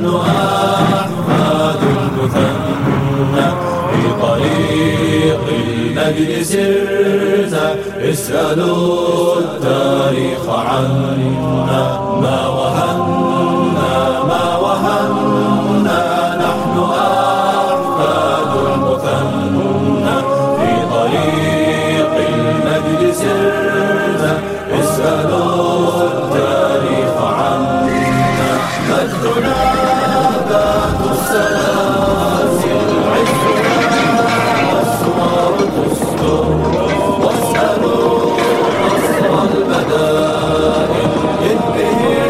نحن أحفاد المثنى في طريق المجد سرنا اسألوا التاريخ عنا ما وهنا ما وهنا نحن أحفاد المثنى في طريق المجد سرنا اسألوا التاريخ عنا مجدنا ذات السلاسل عزنا والسمر تستر واسألوا قصر البدائل إذ به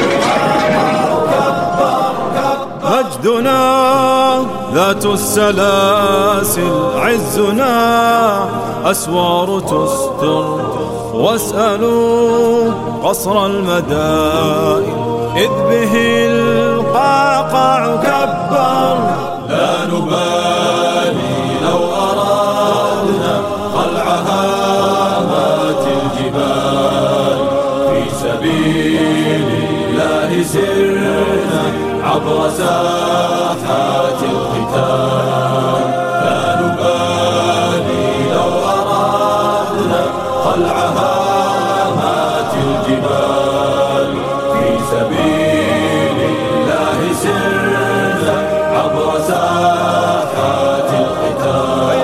مجدنا ذات السلاسل عزنا أسوار تستر واسألوا قصر المدائن إذ به القعقاع كبر لا نبالي لو أرادنا خلع هامات الجبال في سبيل الله سرنا عبر ساحات القتال لا نبالي لو أرادنا خلع هامات الجبال في سبيل الله سرنا عبر ساحات القتال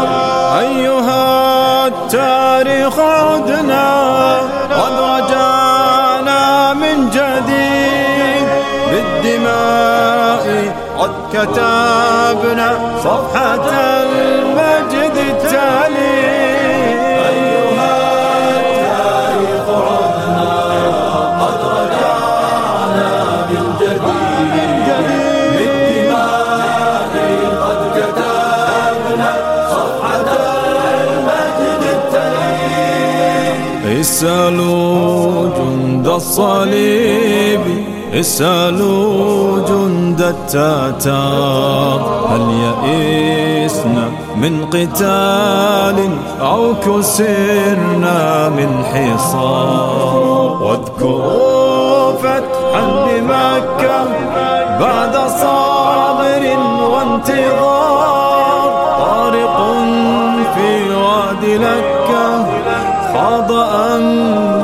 أيها التاريخ عدنا قد رجعنا من جديد بالدماء قد كتبنا صفحة المجد التالي أيها التاريخ عدنا قد رجعنا من جديد بالدماء قد كتبنا صفحة المجد التالي اسألوا جند الصليب اسألوا جند التتار هل يئسنا من قتال أو كسرنا من حصار واذكروا فتحا لمكة بعد صابر وانتظار طارق في وادي لكة خاض